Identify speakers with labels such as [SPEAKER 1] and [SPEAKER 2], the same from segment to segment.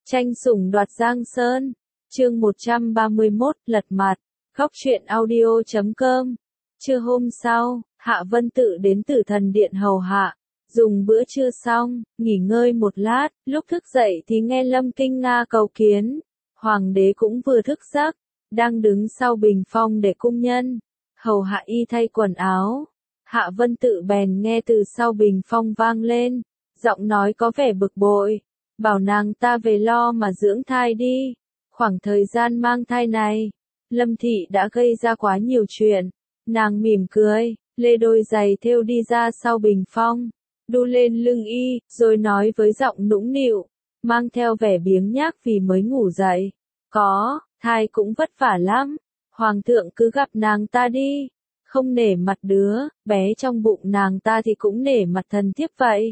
[SPEAKER 1] Tranh sủng đoạt Giang Sơn, chương 131, lật mặt, khóc truyện audio.com. Trưa hôm sau, Hạ Vân Tự đến Tử Thần Điện hầu hạ, dùng bữa trưa xong, nghỉ ngơi một lát, lúc thức dậy thì nghe Lâm Kinh Nga cầu kiến. Hoàng đế cũng vừa thức giấc, đang đứng sau bình phong để cung nhân, hầu hạ y thay quần áo. Hạ Vân Tự bèn nghe từ sau bình phong vang lên, giọng nói có vẻ bực bội, bảo nàng ta về lo mà dưỡng thai đi. Khoảng thời gian mang thai này, Lâm Thị đã gây ra quá nhiều chuyện. Nàng mỉm cười, lê đôi giày thêu đi ra sau bình phong, đu lên lưng y, rồi nói với giọng nũng nịu, mang theo vẻ biếng nhác vì mới ngủ dậy. Có, thai cũng vất vả lắm, Hoàng thượng cứ gặp nàng ta đi, không nể mặt đứa bé trong bụng nàng ta thì cũng nể mặt thần thiếp vậy.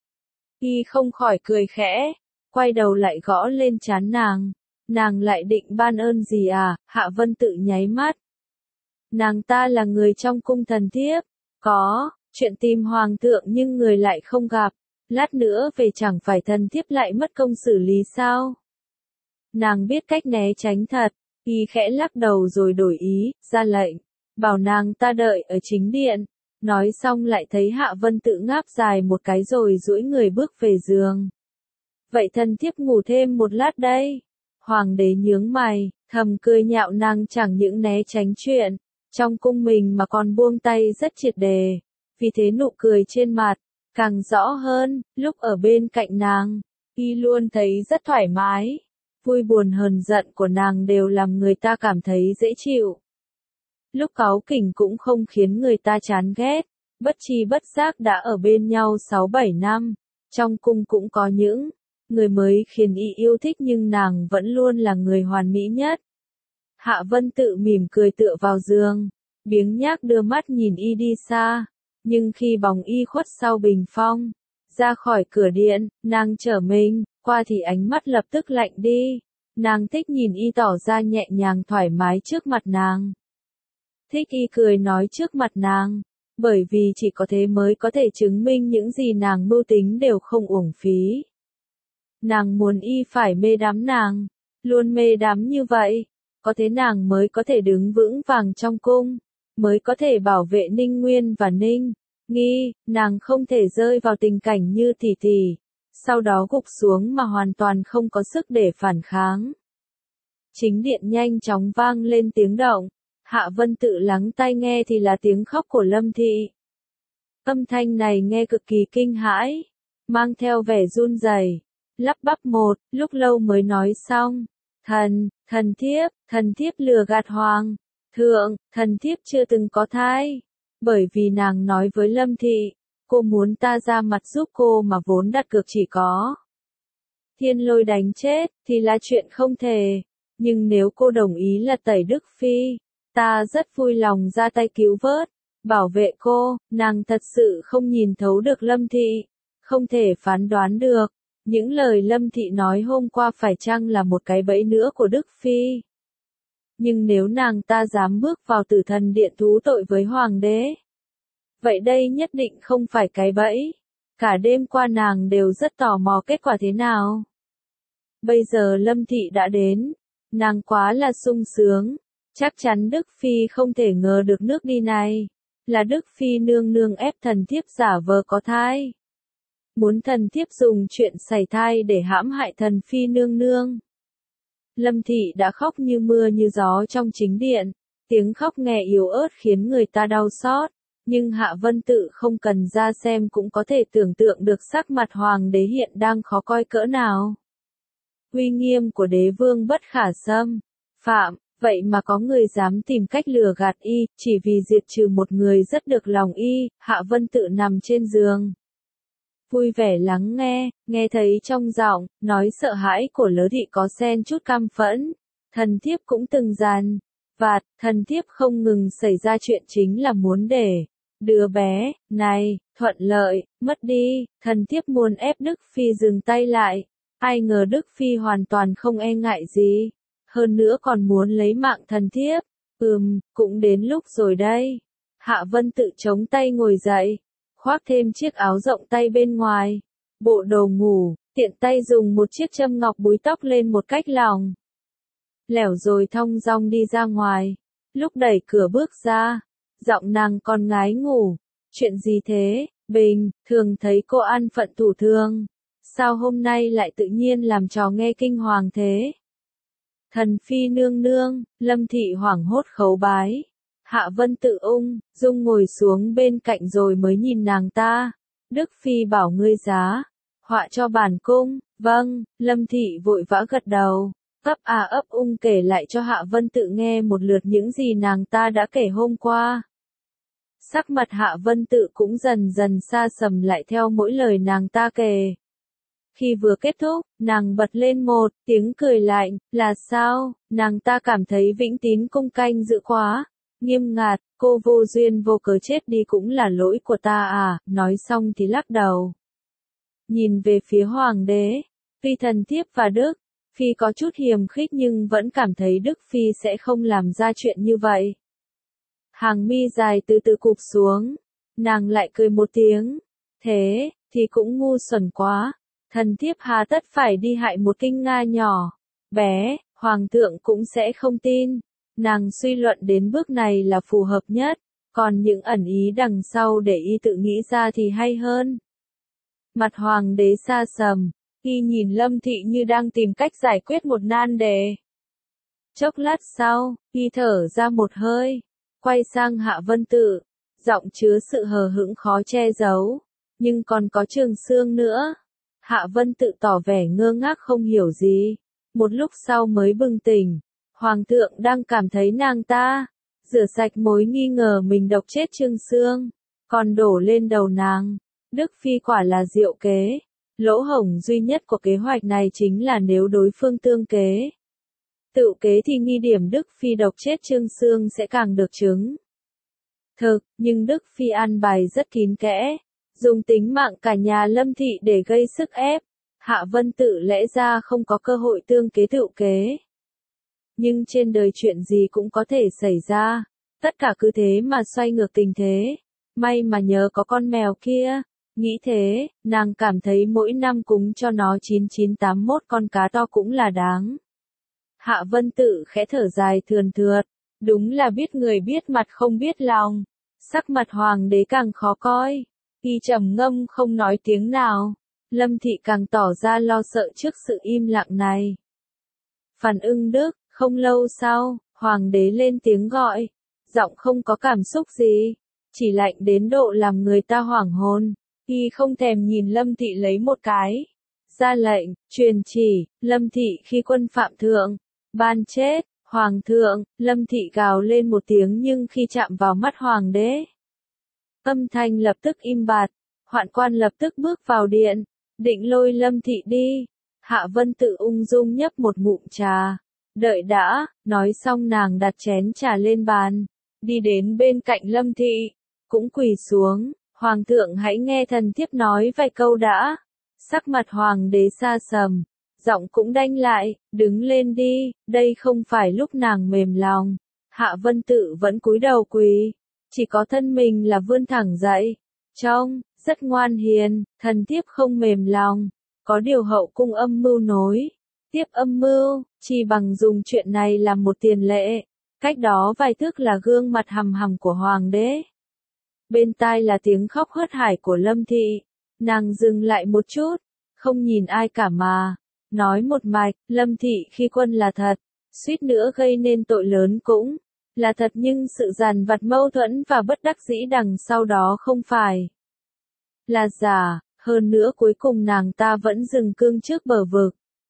[SPEAKER 1] Y không khỏi cười khẽ, quay đầu lại gõ lên trán nàng. Nàng lại định ban ơn gì à? Hạ Vân Tự nháy mắt. Nàng ta là người trong cung thần thiếp. Có, chuyện tìm hoàng thượng nhưng người lại không gặp. Lát nữa về chẳng phải thần thiếp lại mất công xử lý sao? Nàng biết cách né tránh thật. Y khẽ lắc đầu rồi đổi ý, ra lệnh, bảo nàng ta đợi ở chính điện. Nói xong lại thấy Hạ Vân Tự ngáp dài một cái rồi duỗi người bước về giường. Vậy thần thiếp ngủ thêm một lát đây. Hoàng đế nhướng mày, thầm cười nhạo nàng chẳng những né tránh chuyện trong cung mình mà còn buông tay rất triệt đề. Vì thế nụ cười trên mặt càng rõ hơn, lúc ở bên cạnh nàng, y luôn thấy rất thoải mái. Vui buồn hờn giận của nàng đều làm người ta cảm thấy dễ chịu. Lúc cáu kỉnh cũng không khiến người ta chán ghét, bất tri bất giác đã ở bên nhau 6-7 năm. Trong cung cũng có những người mới khiến y yêu thích nhưng nàng vẫn luôn là người hoàn mỹ nhất. Hạ Vân Tự mỉm cười tựa vào giường, biếng nhác đưa mắt nhìn y đi xa, nhưng khi bóng y khuất sau bình phong, ra khỏi cửa điện, nàng trở mình, qua thì ánh mắt lập tức lạnh đi. Nàng thích nhìn y tỏ ra nhẹ nhàng thoải mái trước mặt nàng. Thích y cười nói trước mặt nàng, bởi vì chỉ có thế mới có thể chứng minh những gì nàng mưu tính đều không uổng phí. Nàng muốn y phải mê đắm nàng, luôn mê đắm như vậy, có thế nàng mới có thể đứng vững vàng trong cung, mới có thể bảo vệ Ninh Nguyên và Ninh Nghi. Nàng không thể rơi vào tình cảnh như Tỷ Tỷ, sau đó gục xuống mà hoàn toàn không có sức để phản kháng. Chính điện nhanh chóng vang lên tiếng động. Hạ Vân Tự lắng tai nghe thì là tiếng khóc của Lâm Thị. Âm thanh này nghe cực kỳ kinh hãi, mang theo vẻ run rẩy, lắp bắp một lúc lâu mới nói xong. Thần thiếp lừa gạt hoàng thượng, thần thiếp chưa từng có thai. Bởi vì nàng nói với Lâm Thị, cô muốn ta ra mặt giúp cô mà vốn đặt cược chỉ có Thiên Lôi đánh chết, thì là chuyện không thể. Nhưng nếu cô đồng ý là tẩy Đức Phi, ta rất vui lòng ra tay cứu vớt, bảo vệ cô. Nàng thật sự không nhìn thấu được Lâm Thị, không thể phán đoán được những lời Lâm Thị nói hôm qua phải chăng là một cái bẫy nữa của Đức Phi. Nhưng nếu nàng ta dám bước vào Tử Thần Điện thú tội với Hoàng đế, vậy đây nhất định không phải cái bẫy. Cả đêm qua nàng đều rất tò mò kết quả thế nào. Bây giờ Lâm Thị đã đến, nàng quá là sung sướng. Chắc chắn Đức Phi không thể ngờ được nước đi này là Đức Phi nương nương ép thần thiếp giả vờ có thai, muốn thần thiếp dùng chuyện sảy thai để hãm hại thần Phi nương nương. Lâm Thị đã khóc như mưa như gió trong chính điện, tiếng khóc nghe yếu ớt khiến người ta đau xót, nhưng Hạ Vân Tự không cần ra xem cũng có thể tưởng tượng được sắc mặt hoàng đế hiện đang khó coi cỡ nào. Uy nghiêm của đế vương bất khả xâm phạm, vậy mà có người dám tìm cách lừa gạt y, chỉ vì diệt trừ một người rất được lòng y. Hạ Vân Tự nằm trên giường, vui vẻ lắng nghe thấy trong giọng nói sợ hãi của Lỡ Thị có xen chút căm phẫn. Thần thiếp cũng từng dằn vặt, thần thiếp không ngừng xảy ra chuyện chính là muốn để đứa bé này thuận lợi mất đi. Thần thiếp muốn ép Đức Phi dừng tay lại, ai ngờ Đức Phi hoàn toàn không e ngại gì, hơn nữa còn muốn lấy mạng thần thiếp. Cũng đến lúc rồi đây. Hạ Vân Tự chống tay ngồi dậy, khoác thêm chiếc áo rộng tay bên ngoài, bộ đồ ngủ, tiện tay dùng một chiếc châm ngọc búi tóc lên một cách lỏng lẻo rồi thong dong đi ra ngoài. Lúc đẩy cửa bước ra, giọng nàng còn ngái ngủ. Chuyện gì thế, bình, thường thấy cô ăn phận thủ thường. Sao hôm nay lại tự nhiên làm trò nghe kinh hoàng thế? Thần phi nương nương, Lâm Thị hoảng hốt khấu bái. Hạ Vân Tự dung ngồi xuống bên cạnh rồi mới nhìn nàng ta. Đức phi bảo ngươi giá họa cho bản cung. Vâng, Lâm Thị vội vã gật đầu. Ấp kể lại cho Hạ Vân Tự nghe một lượt những gì nàng ta đã kể hôm qua. Sắc mặt Hạ Vân Tự cũng dần dần xa sầm lại theo mỗi lời nàng ta kể. Khi vừa kết thúc, nàng bật lên một tiếng cười lạnh, là sao? Nàng ta cảm thấy Vĩnh Tín cung canh giữ quá nghiêm ngặt, cô vô duyên vô cớ chết đi cũng là lỗi của ta à? Nói xong thì lắc đầu. Nhìn về phía hoàng đế, Phi thần thiếp và Đức Phi có chút hiềm khích nhưng vẫn cảm thấy Đức Phi sẽ không làm ra chuyện như vậy. Hàng mi dài từ từ cụp xuống, nàng lại cười một tiếng. Thế, thì cũng ngu xuẩn quá, thần thiếp hà tất phải đi hại một kinh Nga nhỏ, bé, hoàng thượng cũng sẽ không tin. Nàng suy luận đến bước này là phù hợp nhất, còn những ẩn ý đằng sau để y tự nghĩ ra thì hay hơn. Mặt hoàng đế xa sầm, y nhìn Lâm Thị như đang tìm cách giải quyết một nan đề. Chốc lát sau, y thở ra một hơi, quay sang Hạ Vân Tự, giọng chứa sự hờ hững khó che giấu. Nhưng còn có Trường Xương nữa. Hạ Vân Tự tỏ vẻ ngơ ngác không hiểu gì. Một lúc sau mới bừng tỉnh. Hoàng thượng đang cảm thấy nàng ta rửa sạch mối nghi ngờ mình độc chết Trường Xương, còn đổ lên đầu nàng. Đức Phi quả là diệu kế. Lỗ hổng duy nhất của kế hoạch này chính là nếu đối phương tương kế. Tự kế thì nghi điểm Đức Phi độc chết Trường Xương sẽ càng được chứng. Thực, nhưng Đức Phi an bài rất kín kẽ, dùng tính mạng cả nhà Lâm Thị để gây sức ép. Hạ Vân Tự lẽ ra không có cơ hội tương kế tự kế. Nhưng trên đời chuyện gì cũng có thể xảy ra, tất cả cứ thế mà xoay ngược tình thế. May mà nhớ có con mèo kia. Nghĩ thế, nàng cảm thấy mỗi năm cúng cho nó 9981 con cá to cũng là đáng. Hạ Vân Tự khẽ thở dài thườn thượt, đúng là biết người biết mặt không biết lòng. Sắc mặt hoàng đế càng khó coi, y trầm ngâm không nói tiếng nào. Lâm Thị càng tỏ ra lo sợ trước sự im lặng này. Phàn Ưng Đức, không lâu sau, hoàng đế lên tiếng gọi, giọng không có cảm xúc gì, chỉ lạnh đến độ làm người ta hoảng hồn. Y không thèm nhìn Lâm Thị lấy một cái. Ra lệnh, truyền chỉ, Lâm Thị khi quân phạm thượng, ban chết. Hoàng thượng, Lâm Thị gào lên một tiếng nhưng khi chạm vào mắt hoàng đế, âm thanh lập tức im bặt. Hoạn quan lập tức bước vào điện, định lôi Lâm Thị đi. Hạ Vân Tự ung dung nhấp một ngụm trà. Đợi đã, nói xong nàng đặt chén trà lên bàn, đi đến bên cạnh Lâm Thị, cũng quỳ xuống. Hoàng thượng hãy nghe thần thiếp nói vài câu đã. Sắc mặt hoàng đế xa sầm, giọng cũng đanh lại, đứng lên đi, đây không phải lúc nàng mềm lòng. Hạ Vân Tự vẫn cúi đầu quỳ, chỉ có thân mình là vươn thẳng dậy. Trông, rất ngoan hiền, thần thiếp không mềm lòng, có điều hậu cung âm mưu nối tiếp âm mưu, chỉ bằng dùng chuyện này làm một tiền lệ. Cách đó vài thước là gương mặt hằm hằm của hoàng đế. Bên tai là tiếng khóc hớt hải của Lâm Thị. Nàng dừng lại một chút, không nhìn ai cả mà nói một mạch, Lâm Thị khi quân là thật, suýt nữa gây nên tội lớn cũng là thật, nhưng sự dằn vặt mâu thuẫn và bất đắc dĩ đằng sau đó không phải là giả. Hơn nữa cuối cùng nàng ta vẫn dừng cương trước bờ vực.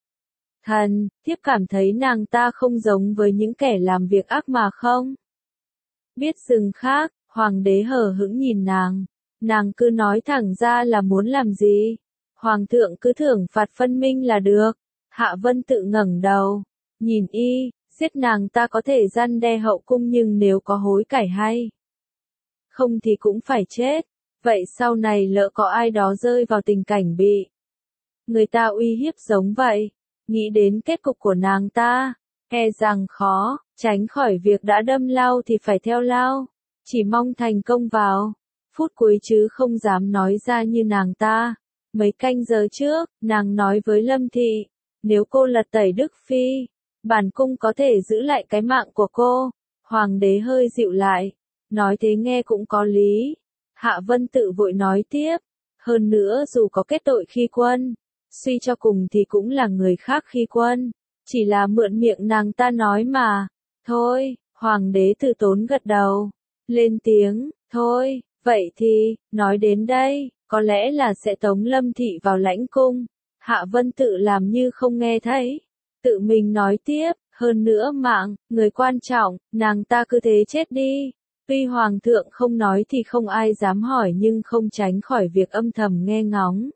[SPEAKER 1] Thần, thiếp cảm thấy nàng ta không giống với những kẻ làm việc ác mà không biết dừng khác. Hoàng đế hờ hững nhìn nàng cứ nói thẳng ra là muốn làm gì. Hoàng thượng cứ thưởng phạt phân minh là được. Hạ Vân Tự ngẩng đầu, nhìn y, giết nàng ta có thể răn đe hậu cung nhưng nếu có hối cải hay không thì cũng phải chết. Vậy sau này lỡ có ai đó rơi vào tình cảnh bị người ta uy hiếp giống vậy, nghĩ đến kết cục của nàng ta, e rằng khó tránh khỏi việc đã đâm lao thì phải theo lao. Chỉ mong thành công vào phút cuối chứ không dám nói ra như nàng ta. Mấy canh giờ trước, nàng nói với Lâm Thị, nếu cô lật tẩy Đức Phi, bản cung có thể giữ lại cái mạng của cô. Hoàng đế hơi dịu lại, nói thế nghe cũng có lý. Hạ Vân Tự vội nói tiếp, hơn nữa dù có kết tội khi quân, suy cho cùng thì cũng là người khác khi quân, chỉ là mượn miệng nàng ta nói mà. Thôi, Hoàng đế từ tốn gật đầu, lên tiếng, thôi, vậy thì, nói đến đây, có lẽ là sẽ tống Lâm Thị vào lãnh cung. Hạ Vân Tự làm như không nghe thấy, tự mình nói tiếp, hơn nữa mạng, người quan trọng, nàng ta cứ thế chết đi. Tuy Hoàng thượng không nói thì không ai dám hỏi nhưng không tránh khỏi việc âm thầm nghe ngóng.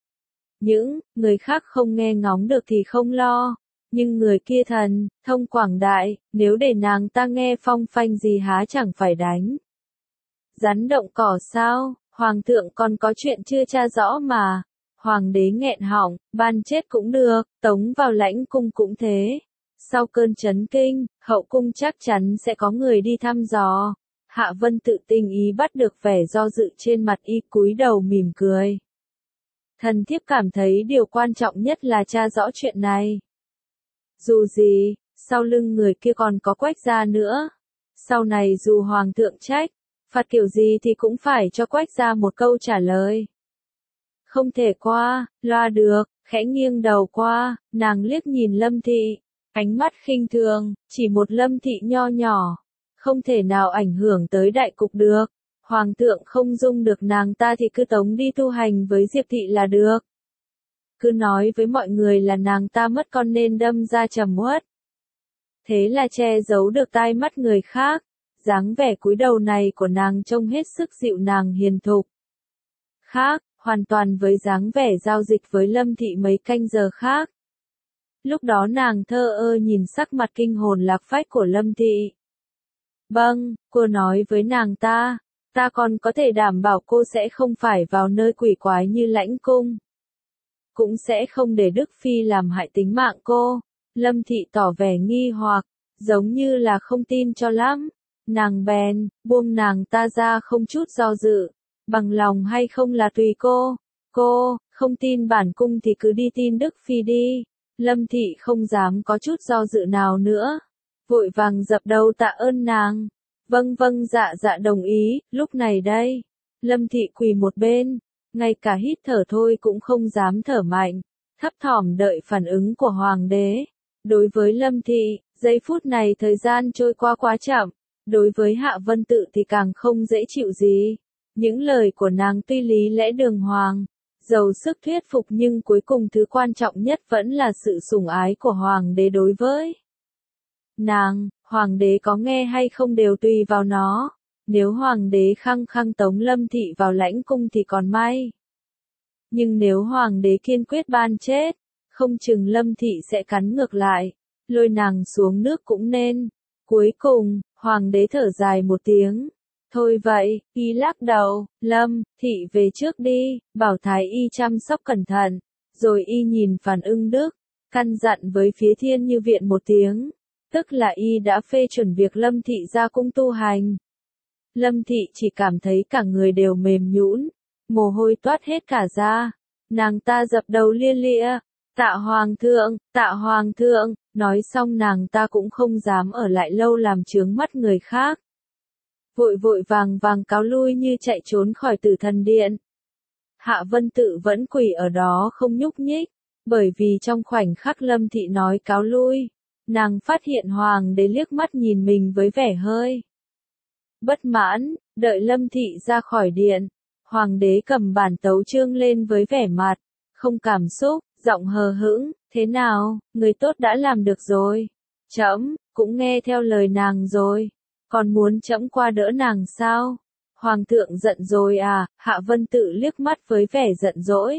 [SPEAKER 1] Những người khác không nghe ngóng được thì không lo, nhưng người kia thần, thông quảng đại, nếu để nàng ta nghe phong phanh gì há chẳng phải đánh. Rắn động cỏ sao, Hoàng thượng còn có chuyện chưa tra rõ mà. Hoàng đế nghẹn họng, ban chết cũng được, tống vào lãnh cung cũng thế. Sau cơn chấn kinh, hậu cung chắc chắn sẽ có người đi thăm dò. Hạ Vân Tự tinh ý bắt được vẻ do dự trên mặt y, cúi đầu mỉm cười. Thần thiếp cảm thấy điều quan trọng nhất là tra rõ chuyện này. Dù gì, sau lưng người kia còn có Quách gia nữa. Sau này dù Hoàng thượng trách, phạt kiểu gì thì cũng phải cho Quách gia một câu trả lời. Không thể qua, loa được, khẽ nghiêng đầu qua, nàng liếc nhìn Lâm Thị, ánh mắt khinh thường, chỉ một Lâm Thị nho nhỏ, không thể nào ảnh hưởng tới đại cục được. Hoàng thượng không dung được nàng ta thì cứ tống đi tu hành với Diệp Thị là được. Cứ nói với mọi người là nàng ta mất con nên đâm ra trầm uất. Thế là che giấu được tai mắt người khác, dáng vẻ cúi đầu này của nàng trông hết sức dịu nàng hiền thục. Khác, hoàn toàn với dáng vẻ giao dịch với Lâm Thị mấy canh giờ khác. Lúc đó nàng thơ ơ nhìn sắc mặt kinh hồn lạc phách của Lâm Thị. Cô nói với nàng ta còn có thể đảm bảo cô sẽ không phải vào nơi quỷ quái như lãnh cung. Cũng sẽ không để Đức Phi làm hại tính mạng cô. Lâm Thị tỏ vẻ nghi hoặc, giống như là không tin cho lắm. Nàng bèn, buông nàng ta ra không chút do dự. Bằng lòng hay không là tùy cô. Cô, không tin bản cung thì cứ đi tin Đức Phi đi. Lâm Thị không dám có chút do dự nào nữa. Vội vàng dập đầu tạ ơn nàng. Vâng dạ đồng ý, lúc này đây. Lâm Thị quỳ một bên, ngay cả hít thở thôi cũng không dám thở mạnh, thấp thỏm đợi phản ứng của Hoàng đế. Đối với Lâm Thị, giây phút này thời gian trôi qua quá chậm, đối với Hạ Vân Tự thì càng không dễ chịu gì. Những lời của nàng tuy lý lẽ đường hoàng, giàu sức thuyết phục nhưng cuối cùng thứ quan trọng nhất vẫn là sự sủng ái của Hoàng đế đối với nàng. Hoàng đế có nghe hay không đều tùy vào nó. Nếu Hoàng đế khăng khăng tống Lâm Thị vào lãnh cung thì còn may. Nhưng nếu Hoàng đế kiên quyết ban chết, không chừng Lâm Thị sẽ cắn ngược lại, lôi nàng xuống nước cũng nên. Cuối cùng, Hoàng đế thở dài một tiếng. Thôi vậy, y lắc đầu, Lâm Thị về trước đi, bảo Thái y chăm sóc cẩn thận. Rồi y nhìn Phàn Ưng Đức, căn dặn với phía Thiên Như Viện một tiếng. Tức là y đã phê chuẩn việc Lâm Thị ra cung tu hành. Lâm Thị chỉ cảm thấy cả người đều mềm nhũn, mồ hôi toát hết cả da. Nàng ta dập đầu lia lịa, tạ Hoàng thượng, nói xong nàng ta cũng không dám ở lại lâu làm chướng mắt người khác. Vội vàng cáo lui như chạy trốn khỏi Tử Thần Điện. Hạ Vân Tự vẫn quỳ ở đó không nhúc nhích, bởi vì trong khoảnh khắc Lâm Thị nói cáo lui, nàng phát hiện Hoàng đế liếc mắt nhìn mình với vẻ hơi bất mãn. Đợi Lâm Thị ra khỏi điện, Hoàng đế cầm bản tấu chương lên với vẻ mặt không cảm xúc, giọng hờ hững, thế nào, người tốt đã làm được rồi. Trẫm cũng nghe theo lời nàng rồi, còn muốn trẫm qua đỡ nàng sao? Hoàng thượng giận rồi à? Hạ Vân Tự liếc mắt với vẻ giận dỗi.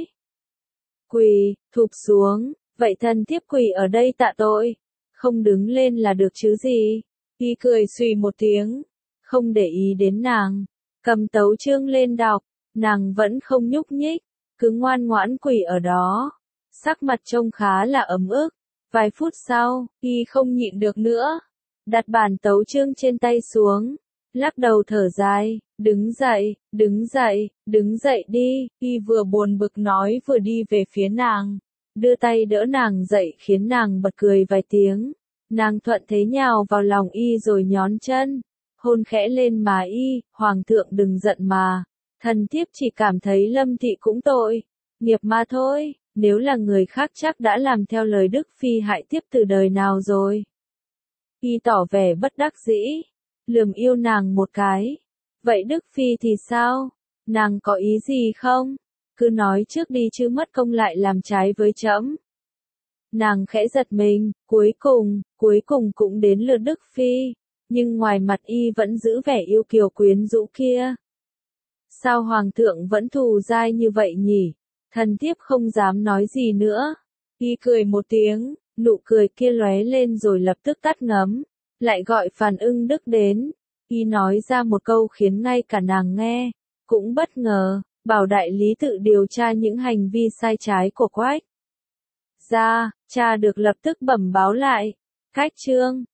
[SPEAKER 1] Quỳ, thụp xuống, vậy thần thiếp quỳ ở đây tạ tội, không đứng lên là được chứ gì. Y cười xùy một tiếng, không để ý đến nàng, cầm tấu chương lên đọc, nàng vẫn không nhúc nhích, cứ ngoan ngoãn quỳ ở đó. Sắc mặt trông khá là ấm ức. Vài phút sau, y không nhịn được nữa, đặt bản tấu chương trên tay xuống, lắc đầu thở dài, đứng dậy, đứng dậy, đứng dậy đi, y vừa buồn bực nói vừa đi về phía nàng, đưa tay đỡ nàng dậy khiến nàng bật cười vài tiếng, nàng thuận thế nhào vào lòng y rồi nhón chân, hôn khẽ lên má y, hoàng thượng đừng giận mà, thần thiếp chỉ cảm thấy Lâm thị cũng tội, nghiệp mà thôi, nếu là người khác chắc đã làm theo lời Đức Phi hại tiếp từ đời nào rồi. Y tỏ vẻ bất đắc dĩ, lườm yêu nàng một cái. Vậy Đức Phi thì sao? Nàng có ý gì không? Cứ nói trước đi chứ mất công lại làm trái với trẫm. Nàng khẽ giật mình, cuối cùng cũng đến lượt Đức Phi, nhưng ngoài mặt y vẫn giữ vẻ yêu kiều quyến rũ kia. Sao hoàng thượng vẫn thù dai như vậy nhỉ? Thần thiếp không dám nói gì nữa. Y cười một tiếng, nụ cười kia lóe lên rồi lập tức tắt ngấm, lại gọi Phàn Ưng Đức đến. Y nói ra một câu khiến ngay cả nàng nghe, cũng bất ngờ, bảo đại lý tự điều tra những hành vi sai trái của Quách gia, cha được lập tức bẩm báo lại. Cách chương